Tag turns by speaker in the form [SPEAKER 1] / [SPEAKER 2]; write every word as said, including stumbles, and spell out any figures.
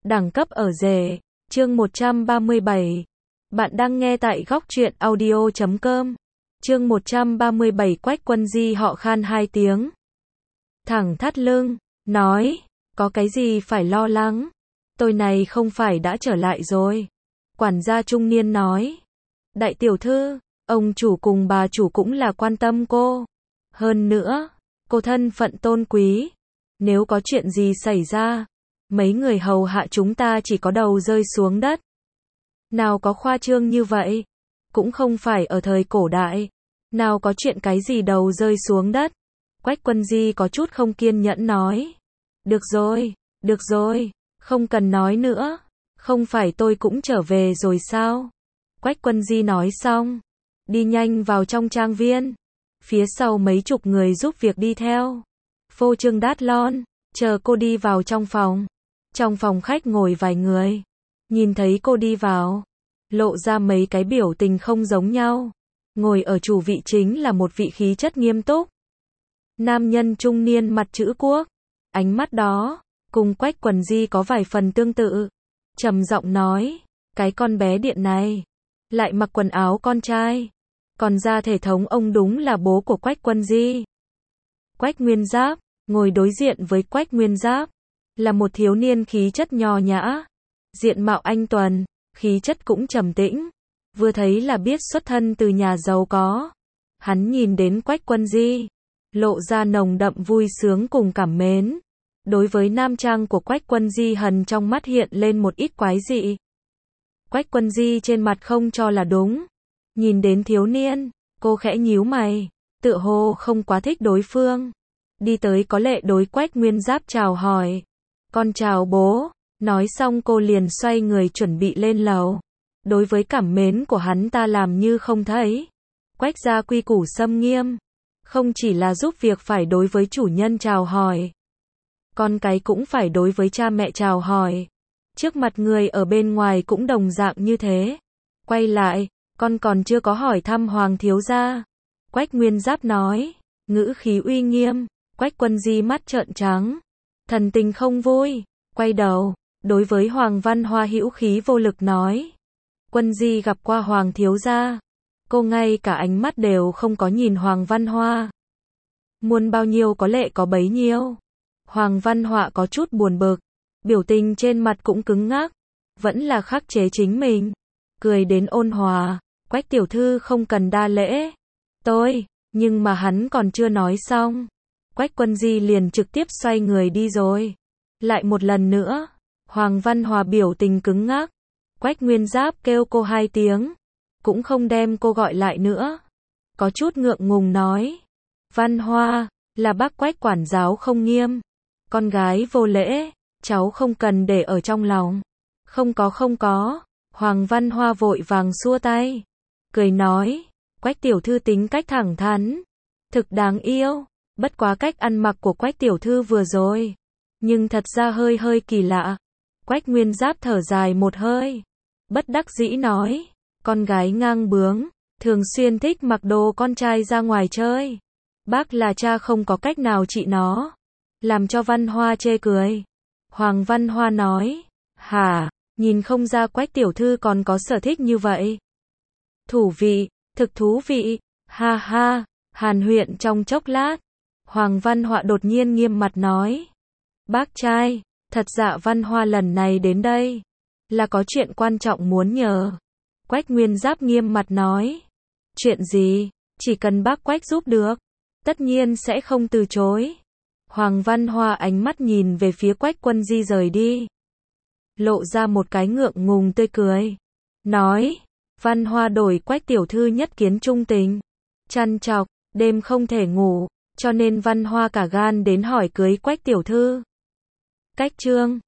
[SPEAKER 1] Đẳng cấp ở rể, chương một trăm ba mươi bảy. Bạn đang nghe tại góc truyện audio chấm com. Chương một trăm ba mươi bảy. Quách Quân Di họ khan hai tiếng. Thẳng thắt lưng, nói, có cái gì phải lo lắng? Tôi này không phải đã trở lại rồi. Quản gia trung niên nói. Đại tiểu thư, ông chủ cùng bà chủ cũng là quan tâm cô. Hơn nữa, cô thân phận tôn quý. Nếu có chuyện gì xảy ra, mấy người hầu hạ chúng ta chỉ có đầu rơi xuống đất. Nào có khoa trương như vậy. Cũng không phải ở thời cổ đại. Nào có chuyện cái gì đầu rơi xuống đất. Quách Quân Di có chút không kiên nhẫn nói. Được rồi, được rồi, không cần nói nữa. Không phải tôi cũng trở về rồi sao? Quách Quân Di nói xong, đi nhanh vào trong trang viên. Phía sau mấy chục người giúp việc đi theo. Phô trương đát lon, chờ cô đi vào trong phòng. Trong phòng khách ngồi vài người. Nhìn thấy cô đi vào, lộ ra mấy cái biểu tình không giống nhau. Ngồi ở chủ vị chính là một vị khí chất nghiêm túc. Nam nhân trung niên mặt chữ quốc. Ánh mắt đó, cùng Quách Quân Di có vài phần tương tự. Trầm giọng nói, cái con bé điện này, lại mặc quần áo con trai. Còn ra thể thống ông đúng là bố của Quách Quân Di. Quách Nguyên Giáp, ngồi đối diện với Quách Nguyên Giáp, là một thiếu niên khí chất nho nhã. Diện mạo anh tuần, khí chất cũng trầm tĩnh. Vừa thấy là biết xuất thân từ nhà giàu có. Hắn nhìn đến Quách Quân Di, lộ ra nồng đậm vui sướng cùng cảm mến. Đối với nam trang của Quách Quân Di hằn trong mắt hiện lên một ít quái dị. Quách Quân Di trên mặt không cho là đúng. Nhìn đến thiếu niên, cô khẽ nhíu mày, tựa hồ không quá thích đối phương. Đi tới có lệ đối Quách Nguyên Giáp chào hỏi. Con chào bố. Nói xong cô liền xoay người chuẩn bị lên lầu. Đối với cảm mến của hắn ta làm như không thấy. Quách gia quy củ xâm nghiêm. Không chỉ là giúp việc phải đối với chủ nhân chào hỏi. Con cái cũng phải đối với cha mẹ chào hỏi. Trước mặt người ở bên ngoài cũng đồng dạng như thế. Quay lại, con còn chưa có hỏi thăm Hoàng thiếu gia. Quách Nguyên Giáp nói, ngữ khí uy nghiêm. Quách Quân Di mắt trợn trắng, thần tình không vui, quay đầu, đối với Hoàng Văn Hoa hữu khí vô lực nói. Quân Di gặp qua Hoàng thiếu gia. Cô ngay cả ánh mắt đều không có nhìn Hoàng Văn Hoa. Muốn bao nhiêu có lệ có bấy nhiêu. Hoàng Văn Hoa có chút buồn bực, biểu tình trên mặt cũng cứng ngắc, vẫn là khắc chế chính mình, cười đến ôn hòa. Quách tiểu thư không cần đa lễ. Tôi, nhưng mà hắn còn chưa nói xong. Quách Quân Di liền trực tiếp xoay người đi rồi. Lại một lần nữa, Hoàng Văn Hòa biểu tình cứng ngắc. Quách Nguyên Giáp kêu cô hai tiếng, cũng không đem cô gọi lại nữa. Có chút ngượng ngùng nói, Văn Hoa, là bác Quách quản giáo không nghiêm. Con gái vô lễ, cháu không cần để ở trong lòng. Không có không có. Hoàng Văn Hoa vội vàng xua tay, cười nói, Quách tiểu thư tính cách thẳng thắn, thực đáng yêu. Bất quá cách ăn mặc của Quách tiểu thư vừa rồi, nhưng thật ra hơi hơi kỳ lạ. Quách Nguyên Giáp thở dài một hơi, bất đắc dĩ nói, con gái ngang bướng, thường xuyên thích mặc đồ con trai ra ngoài chơi. Bác là cha không có cách nào trị nó. Làm cho Văn Hoa chê cười. Hoàng Văn Hoa nói, hả, nhìn không ra Quách tiểu thư còn có sở thích như vậy. Thú vị, thực thú vị, ha ha. Hàn huyện trong chốc lát, Hoàng Văn Hoa đột nhiên nghiêm mặt nói, bác trai, thật dạ Văn Hoa lần này đến đây, là có chuyện quan trọng muốn nhờ. Quách Nguyên Giáp nghiêm mặt nói, chuyện gì, chỉ cần bác Quách giúp được, tất nhiên sẽ không từ chối. Hoàng Văn Hoa ánh mắt nhìn về phía Quách Quân Di rời đi, lộ ra một cái ngượng ngùng tươi cười, nói, Văn Hoa đổi Quách tiểu thư nhất kiến trung tình, chăn chọc, đêm không thể ngủ, cho nên Văn Hoa cả gan đến hỏi cưới Quách tiểu thư. Cách chương